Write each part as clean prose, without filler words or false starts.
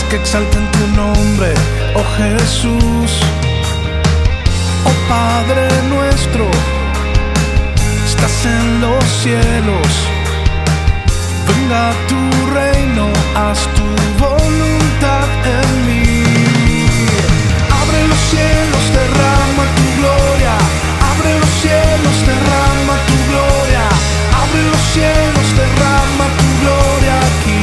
que exalten tu nombre, oh Jesús. Oh Padre nuestro, estás en los cielos, venga tu reino, haz tu voluntad en mí. Abre los cielos, derrama tu gloria. Abre los cielos, derrama tu gloria. Abre los cielos, derrama tu gloria aquí.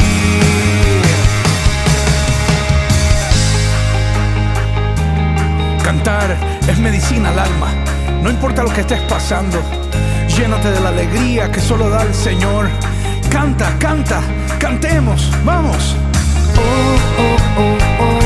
Cantar es medicina al alma. No importa lo que estés pasando, llénate de la alegría que solo da el Señor. Canta, canta, cantemos, vamos. Oh, oh, oh, oh.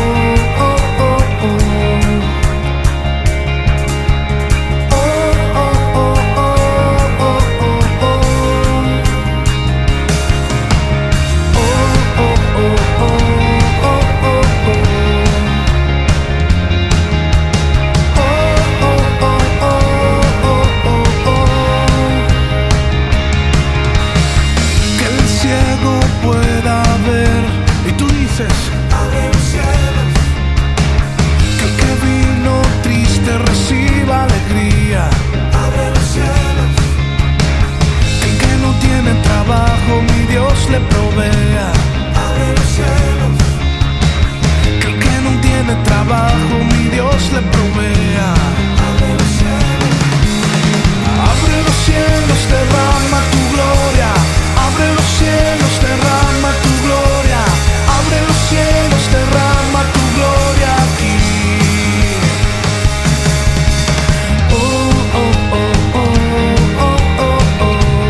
Abre los cielos. Que el que vino triste reciba alegría. Abre los cielos. Que el que no tiene trabajo mi Dios le provea. Abre los cielos. Que el que no tiene trabajo mi Dios le provea. Abre los cielos. Abre los cielos, derrama tu gloria. Abre los cielos, derrama tu gloria. Abre los cielos, derrama tu gloria aquí. Oh, oh, oh, oh, oh, oh, oh.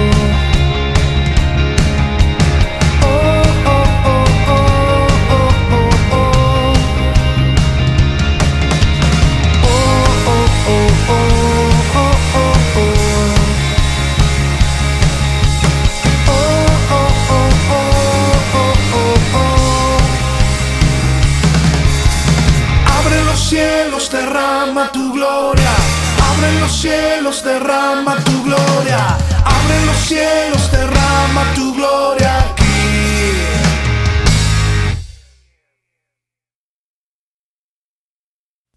Oh, oh, oh, oh, oh, oh, oh. Oh, oh, oh, oh, oh, oh. Abre los cielos, derrama tu gloria. Abre los cielos, derrama tu gloria. Abre los cielos, derrama tu gloria.